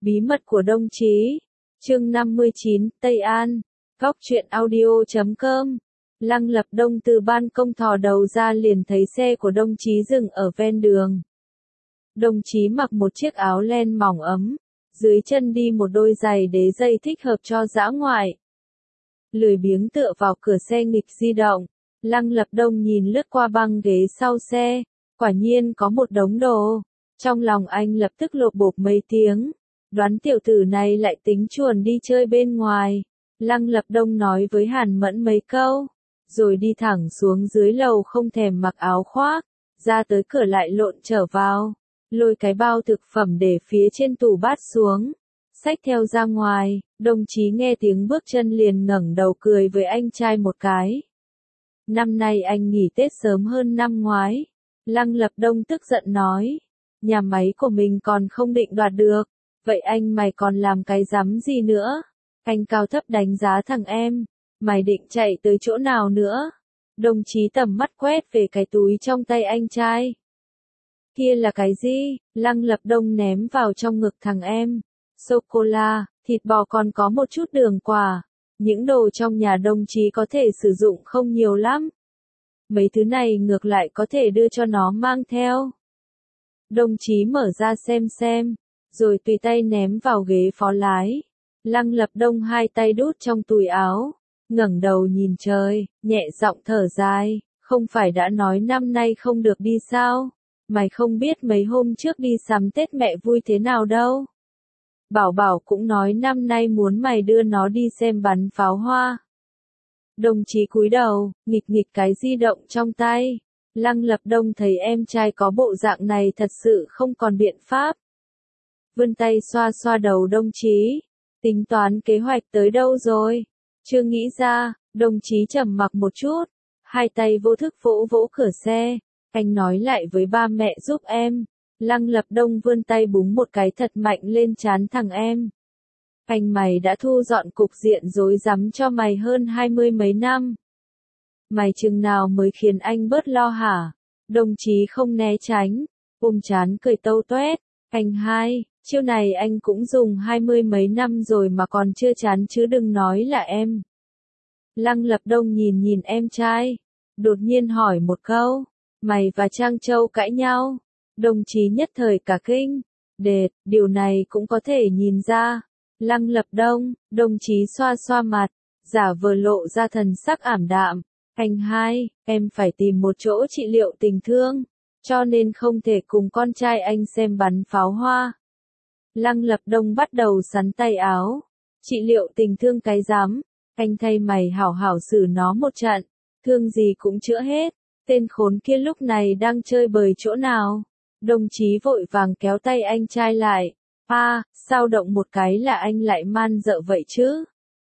Bí mật của đồng chí. Chương 59, Tây An. Góc truyện audio.com. Lăng Lập Đông từ ban công thò đầu ra liền thấy xe của đồng chí dừng ở ven đường. Đồng chí mặc một chiếc áo len mỏng ấm, dưới chân đi một đôi giày đế dây thích hợp cho dã ngoại. Lười biếng tựa vào cửa xe nghịch di động, Lăng Lập Đông nhìn lướt qua băng ghế sau xe, quả nhiên có một đống đồ. Trong lòng anh lập tức lộp bộp mấy tiếng, đoán tiểu tử này lại tính chuồn đi chơi bên ngoài. Lăng Lập Đông nói với Hàn Mẫn mấy câu, rồi đi thẳng xuống dưới lầu không thèm mặc áo khoác, ra tới cửa lại lộn trở vào, lôi cái bao thực phẩm để phía trên tủ bát xuống, xách theo ra ngoài. Đồng chí nghe tiếng bước chân liền ngẩng đầu cười với anh trai một cái. Năm nay anh nghỉ Tết sớm hơn năm ngoái. Lăng Lập Đông tức giận nói, nhà máy của mình còn không định đoạt được, vậy anh mày còn làm cái rắm gì nữa? Anh cao thấp đánh giá thằng em, mày định chạy tới chỗ nào nữa? Đồng chí tầm mắt quét về cái túi trong tay anh trai. Kia là cái gì? Lăng Lập Đông ném vào trong ngực thằng em. Sô-cô-la, thịt bò còn có một chút đường quả. Những đồ trong nhà đồng chí có thể sử dụng không nhiều lắm. Mấy thứ này ngược lại có thể đưa cho nó mang theo. Đồng chí mở ra xem, rồi tùy tay ném vào ghế phó lái. Lăng Lập Đông hai tay đút trong túi áo, ngẩng đầu nhìn trời, nhẹ giọng thở dài, không phải đã nói năm nay không được đi sao? Mày không biết mấy hôm trước đi sắm Tết mẹ vui thế nào đâu. Bảo Bảo cũng nói năm nay muốn mày đưa nó đi xem bắn pháo hoa. Đồng chí cúi đầu, nghịch nghịch cái di động trong tay. Lăng Lập Đông thấy em trai có bộ dạng này thật sự không còn biện pháp. Vươn tay xoa xoa đầu đồng chí. Tính toán kế hoạch tới đâu rồi? Chưa nghĩ ra. Đồng chí trầm mặc một chút, hai tay vô thức vỗ vỗ cửa xe. Anh nói lại với ba mẹ giúp em. Lăng Lập Đông vươn tay búng một cái thật mạnh lên trán thằng em. Anh mày đã thu dọn cục diện rối rắm cho mày hơn 20 mấy năm. Mày chừng nào mới khiến anh bớt lo hả? Đồng chí không né tránh, ôm trán cười tâu toét. Anh hai, chiêu này anh cũng dùng 20 mấy năm rồi mà còn chưa chán chứ đừng nói là em. Lăng Lập Đông nhìn em trai, đột nhiên hỏi một câu, mày và Trang Châu cãi nhau? Đồng chí nhất thời cả kinh, đệt, điều này cũng có thể nhìn ra. Lăng Lập Đông, đồng chí xoa xoa mặt, giả vờ lộ ra thần sắc ảm đạm. Anh hai, em phải tìm một chỗ trị liệu tình thương, cho nên không thể cùng con trai anh xem bắn pháo hoa. Lăng Lập Đông bắt đầu sắn tay áo. Trị liệu tình thương cái rắm, anh thay mày hảo hảo xử nó một trận, thương gì cũng chữa hết. Tên khốn kia lúc này đang chơi bời chỗ nào? Đồng chí vội vàng kéo tay anh trai lại. Sao động một cái là anh lại man dợ vậy chứ?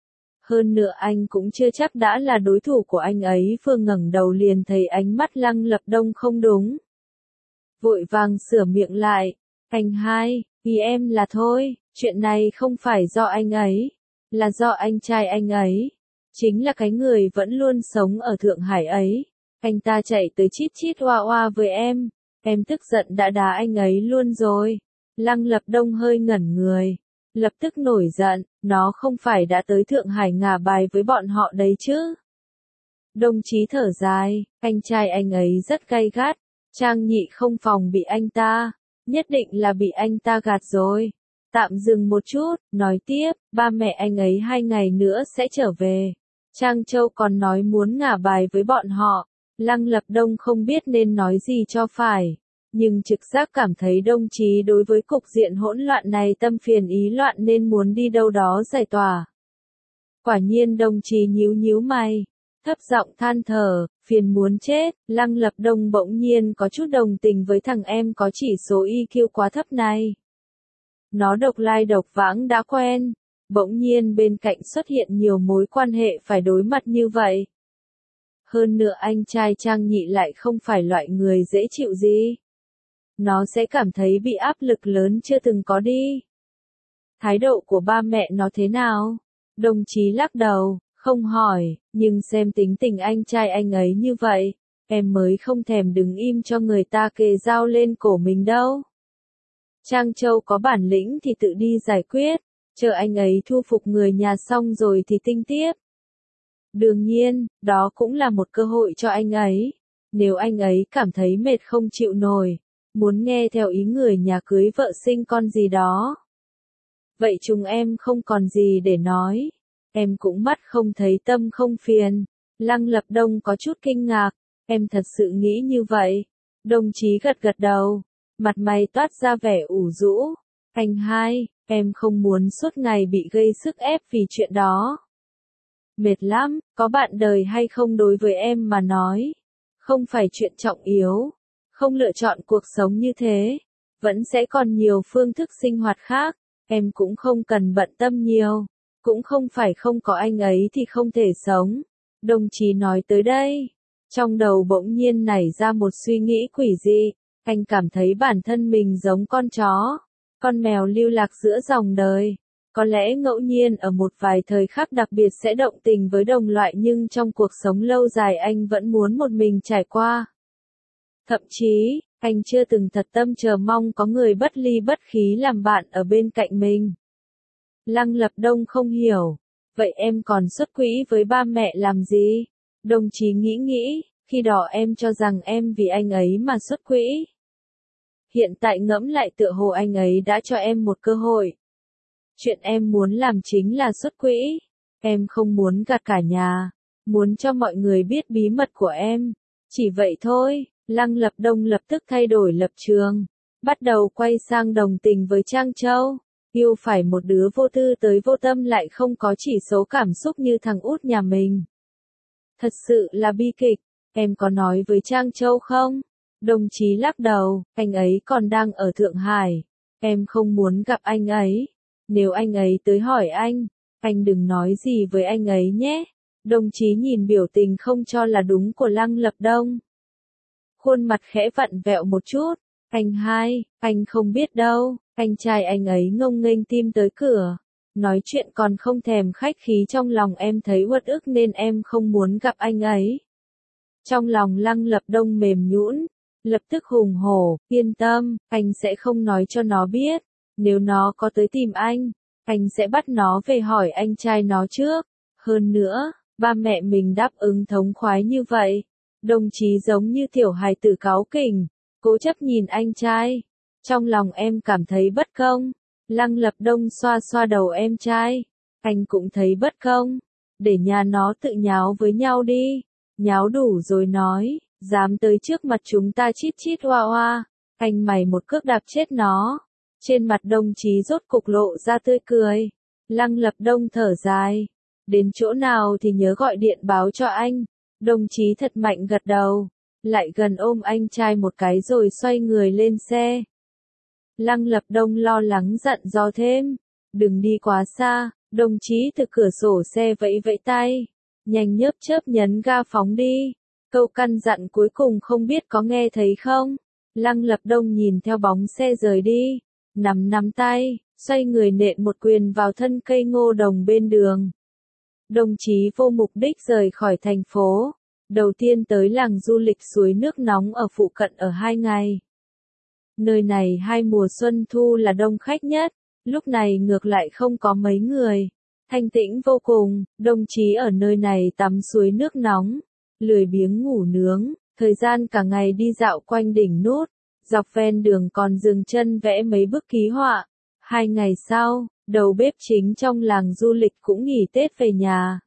Hơn nữa anh cũng chưa chắc đã là đối thủ của anh ấy. Vừa ngẩng đầu liền thấy ánh mắt Lăng Lập Đông không đúng. Vội vàng sửa miệng lại. Anh hai, vì em là thôi, chuyện này không phải do anh ấy, là do anh trai anh ấy. Chính là cái người vẫn luôn sống ở Thượng Hải ấy. Anh ta chạy tới chít chít oa oa với em tức giận đã đá anh ấy luôn rồi. Lăng Lập Đông hơi ngẩn người, lập tức nổi giận, nó không phải đã tới Thượng Hải ngả bài với bọn họ đấy chứ. Đồng chí thở dài, anh trai anh ấy rất gay gắt, Trang Nhị không phòng bị anh ta, nhất định là bị anh ta gạt rồi. Tạm dừng một chút, nói tiếp, ba mẹ anh ấy 2 ngày nữa sẽ trở về. Trang Châu còn nói muốn ngả bài với bọn họ. Lăng Lập Đông không biết nên nói gì cho phải, nhưng trực giác cảm thấy đồng chí đối với cục diện hỗn loạn này tâm phiền ý loạn nên muốn đi đâu đó giải tỏa. Quả nhiên đồng chí nhíu mày, thấp giọng than thở, phiền muốn chết. Lăng Lập Đông bỗng nhiên có chút đồng tình với thằng em có chỉ số EQ quá thấp này. Nó độc lai độc vãng đã quen, bỗng nhiên bên cạnh xuất hiện nhiều mối quan hệ phải đối mặt như vậy. Hơn nữa anh trai Trang Nhị lại không phải loại người dễ chịu gì. Nó sẽ cảm thấy bị áp lực lớn chưa từng có đi. Thái độ của ba mẹ nó thế nào? Đồng chí lắc đầu, không hỏi, nhưng xem tính tình anh trai anh ấy như vậy, em mới không thèm đứng im cho người ta kề dao lên cổ mình đâu. Trang Châu có bản lĩnh thì tự đi giải quyết, chờ anh ấy thu phục người nhà xong rồi thì tính tiếp. Đương nhiên, đó cũng là một cơ hội cho anh ấy. Nếu anh ấy cảm thấy mệt không chịu nổi, muốn nghe theo ý người nhà cưới vợ sinh con gì đó. Vậy chúng em không còn gì để nói. Em cũng mắt không thấy tâm không phiền. Lăng Lập Đông có chút kinh ngạc. Em thật sự nghĩ như vậy. Đồng chí gật gật đầu. Mặt mày toát ra vẻ ủ rũ. Anh hai, em không muốn suốt ngày bị gây sức ép vì chuyện đó. Mệt lắm, có bạn đời hay không đối với em mà nói. Không phải chuyện trọng yếu. Không lựa chọn cuộc sống như thế. Vẫn sẽ còn nhiều phương thức sinh hoạt khác. Em cũng không cần bận tâm nhiều. Cũng không phải không có anh ấy thì không thể sống. Đồng chí nói tới đây. Trong đầu bỗng nhiên nảy ra một suy nghĩ quỷ dị. Anh cảm thấy bản thân mình giống con chó. Con mèo lưu lạc giữa dòng đời. Có lẽ ngẫu nhiên ở một vài thời khắc đặc biệt sẽ động tình với đồng loại nhưng trong cuộc sống lâu dài anh vẫn muốn một mình trải qua. Thậm chí, anh chưa từng thật tâm chờ mong có người bất ly bất khí làm bạn ở bên cạnh mình. Lăng Lập Đông không hiểu. Vậy em còn xuất quỹ với ba mẹ làm gì? Đồng chí nghĩ, khi đó em cho rằng em vì anh ấy mà xuất quỹ. Hiện tại ngẫm lại tựa hồ anh ấy đã cho em một cơ hội. Chuyện em muốn làm chính là xuất quỹ. Em không muốn gạt cả nhà. Muốn cho mọi người biết bí mật của em. Chỉ vậy thôi. Lăng Lập Đông lập tức thay đổi lập trường. Bắt đầu quay sang đồng tình với Trang Châu. Yêu phải một đứa vô tư tới vô tâm lại không có chỉ số cảm xúc như thằng út nhà mình. Thật sự là bi kịch. Em có nói với Trang Châu không? Đồng chí lắc đầu. Anh ấy còn đang ở Thượng Hải. Em không muốn gặp anh ấy. Nếu anh ấy tới hỏi anh đừng nói gì với anh ấy nhé. Đồng chí nhìn biểu tình không cho là đúng của Lăng Lập Đông. Khuôn mặt khẽ vặn vẹo một chút. Anh hai, anh không biết đâu. Anh trai anh ấy ngông nghênh tim tới cửa. Nói chuyện còn không thèm khách khí, trong lòng em thấy uất ức nên em không muốn gặp anh ấy. Trong lòng Lăng Lập Đông mềm nhũn, lập tức hùng hổ, yên tâm, anh sẽ không nói cho nó biết. Nếu nó có tới tìm anh sẽ bắt nó về hỏi anh trai nó trước. Hơn nữa, ba mẹ mình đáp ứng thống khoái như vậy. Đồng chí giống như tiểu hài tử cáu kỉnh, cố chấp nhìn anh trai. Trong lòng em cảm thấy bất công. Lăng Lập Đông xoa xoa đầu em trai. Anh cũng thấy bất công. Để nhà nó tự nháo với nhau đi. Nháo đủ rồi nói, dám tới trước mặt chúng ta chít chít hoa hoa. Anh mày một cước đạp chết nó. Trên mặt đồng chí rốt cục lộ ra tươi cười. Lăng Lập Đông thở dài. Đến chỗ nào thì nhớ gọi điện báo cho anh. Đồng chí thật mạnh gật đầu. Lại gần ôm anh trai một cái rồi xoay người lên xe. Lăng Lập Đông lo lắng dặn dò thêm. Đừng đi quá xa. Đồng chí từ cửa sổ xe vẫy vẫy tay. Nhanh nhớp chớp nhấn ga phóng đi. Câu căn dặn cuối cùng không biết có nghe thấy không. Lăng Lập Đông nhìn theo bóng xe rời đi. Nắm tay, xoay người nện một quyền vào thân cây ngô đồng bên đường. Đồng chí vô mục đích rời khỏi thành phố. Đầu tiên tới làng du lịch suối nước nóng ở phụ cận ở 2 ngày. Nơi này 2 mùa xuân thu là đông khách nhất, lúc này ngược lại không có mấy người. Thanh tĩnh vô cùng, đồng chí ở nơi này tắm suối nước nóng, lười biếng ngủ nướng, thời gian cả ngày đi dạo quanh đỉnh Nút, dọc ven đường còn dừng chân vẽ mấy bức ký họa. 2 ngày sau, đầu bếp chính trong làng du lịch cũng nghỉ Tết về nhà.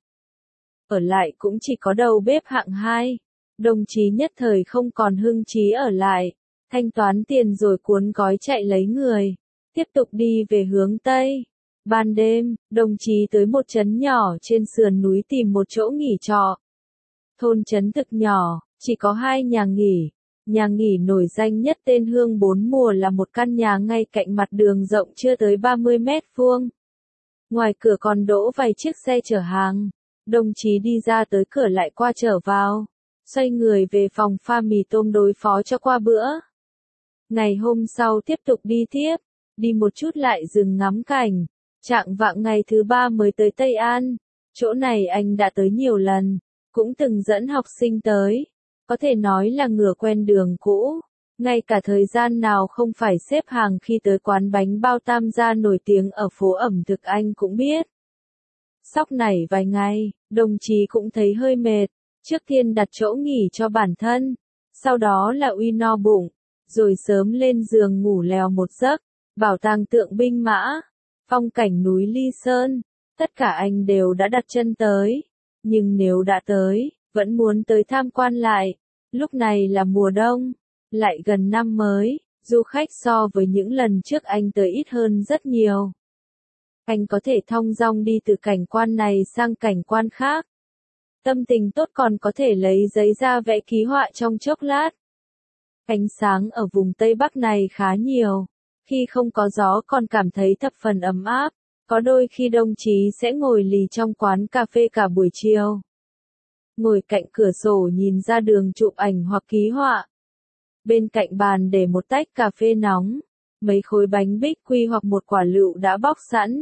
Ở lại cũng chỉ có đầu bếp hạng 2. Đồng chí nhất thời không còn hưng chí ở lại, thanh toán tiền rồi cuốn gói chạy lấy người, tiếp tục đi về hướng Tây. Ban đêm, đồng chí tới một trấn nhỏ trên sườn núi tìm một chỗ nghỉ trọ. Thôn trấn thực nhỏ, chỉ có 2 nhà nghỉ. Nhà nghỉ nổi danh nhất tên Hương 4 Mùa là một căn nhà ngay cạnh mặt đường rộng chưa tới 30 mét vuông. Ngoài cửa còn đỗ vài chiếc xe chở hàng. Đồng chí đi ra tới cửa lại qua trở vào. Xoay người về phòng pha mì tôm đối phó cho qua bữa. Ngày hôm sau tiếp tục đi tiếp. Đi một chút lại dừng ngắm cảnh. Chạng vạng ngày thứ 3 mới tới Tây An. Chỗ này anh đã tới nhiều lần. Cũng từng dẫn học sinh tới. Có thể nói là ngửa quen đường cũ. Ngay cả thời gian nào không phải xếp hàng khi tới quán bánh bao Tam Gia nổi tiếng ở phố ẩm thực anh cũng biết. Sóc nảy vài ngày, đồng chí cũng thấy hơi mệt, trước tiên đặt chỗ nghỉ cho bản thân, sau đó là uy no bụng, rồi sớm lên giường ngủ lèo một giấc, bảo tàng tượng binh mã, phong cảnh núi Ly Sơn, tất cả anh đều đã đặt chân tới, nhưng nếu đã tới, vẫn muốn tới tham quan lại, lúc này là mùa đông, lại gần năm mới, du khách so với những lần trước anh tới ít hơn rất nhiều. Anh có thể thong dong đi từ cảnh quan này sang cảnh quan khác. Tâm tình tốt còn có thể lấy giấy ra vẽ ký họa trong chốc lát. Ánh sáng ở vùng Tây Bắc này khá nhiều. Khi không có gió còn cảm thấy thập phần ấm áp. Có đôi khi đồng chí sẽ ngồi lì trong quán cà phê cả buổi chiều. Ngồi cạnh cửa sổ nhìn ra đường chụp ảnh hoặc ký họa. Bên cạnh bàn để một tách cà phê nóng, mấy khối bánh bích quy hoặc một quả lựu đã bóc sẵn.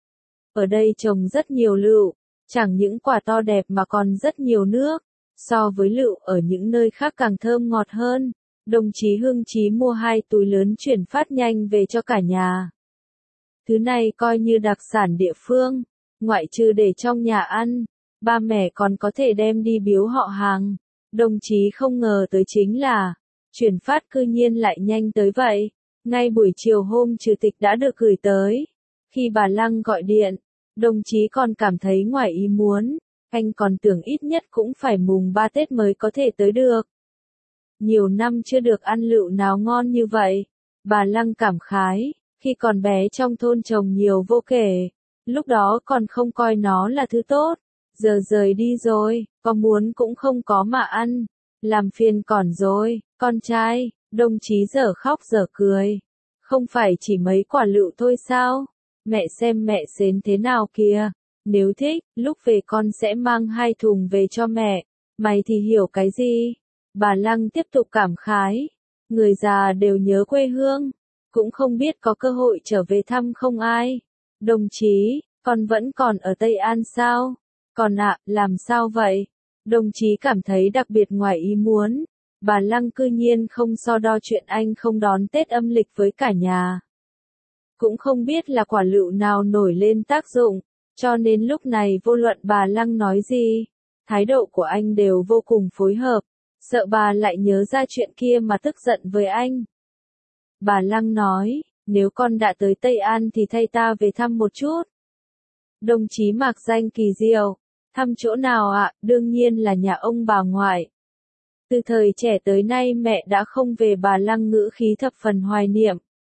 Ở đây trồng rất nhiều lựu, chẳng những quả to đẹp mà còn rất nhiều nước. So với lựu ở những nơi khác càng thơm ngọt hơn. Đồng chí hưng chí mua 2 túi lớn chuyển phát nhanh về cho cả nhà. Thứ này coi như đặc sản địa phương, ngoại trừ để trong nhà ăn, ba mẹ còn có thể đem đi biếu họ hàng. Đồng chí không ngờ tới chính là, chuyển phát cư nhiên lại nhanh tới vậy. Ngay buổi chiều hôm Chủ tịch đã được gửi tới. Khi bà Lăng gọi điện, đồng chí còn cảm thấy ngoài ý muốn, anh còn tưởng ít nhất cũng phải mùng 3 Tết mới có thể tới được. Nhiều năm chưa được ăn lựu nào ngon như vậy, bà Lăng cảm khái, khi còn bé trong thôn trồng nhiều vô kể, lúc đó còn không coi nó là thứ tốt, giờ rời đi rồi, có muốn cũng không có mà ăn, làm phiền còn rồi, con trai, đồng chí dở khóc dở cười, không phải chỉ mấy quả lựu thôi sao? Mẹ xem mẹ xến thế nào kìa, nếu thích, lúc về con sẽ mang 2 thùng về cho mẹ, mày thì hiểu cái gì? Bà Lăng tiếp tục cảm khái, người già đều nhớ quê hương, cũng không biết có cơ hội trở về thăm không ai. Đồng chí, con vẫn còn ở Tây An sao? Con ạ, làm sao vậy? Đồng chí cảm thấy đặc biệt ngoài ý muốn, bà Lăng cư nhiên không so đo chuyện anh không đón Tết âm lịch với cả nhà. Cũng không biết là quả lựu nào nổi lên tác dụng, cho nên lúc này vô luận bà Lăng nói gì, thái độ của anh đều vô cùng phối hợp, sợ bà lại nhớ ra chuyện kia mà tức giận với anh. Bà Lăng nói, nếu con đã tới Tây An thì thay ta về thăm một chút. Đồng chí mạc danh kỳ diệu, thăm chỗ nào ạ? Đương nhiên là nhà ông bà ngoại. Từ thời trẻ tới nay mẹ đã không về. Bà Lăng ngữ khí thập phần hoài niệm.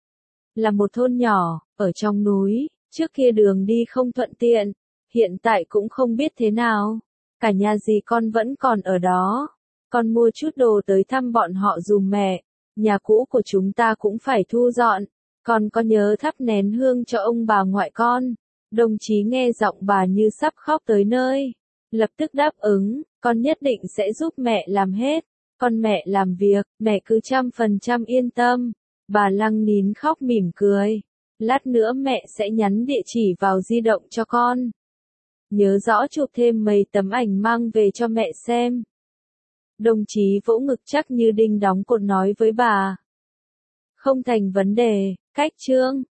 Là một thôn nhỏ, ở trong núi, trước kia đường đi không thuận tiện, hiện tại cũng không biết thế nào. Cả nhà dì con vẫn còn ở đó. Con mua chút đồ tới thăm bọn họ dùm mẹ. Nhà cũ của chúng ta cũng phải thu dọn. Con có nhớ thắp nén hương cho ông bà ngoại con? Đồng chí nghe giọng bà như sắp khóc tới nơi. Lập tức đáp ứng, con nhất định sẽ giúp mẹ làm hết. Con mẹ làm việc, mẹ cứ 100% yên tâm. Bà Lăng nín khóc mỉm cười. Lát nữa mẹ sẽ nhắn địa chỉ vào di động cho con. Nhớ rõ chụp thêm mấy tấm ảnh mang về cho mẹ xem. Đồng chí vỗ ngực chắc như đinh đóng cột nói với bà. Không thành vấn đề, cách chương.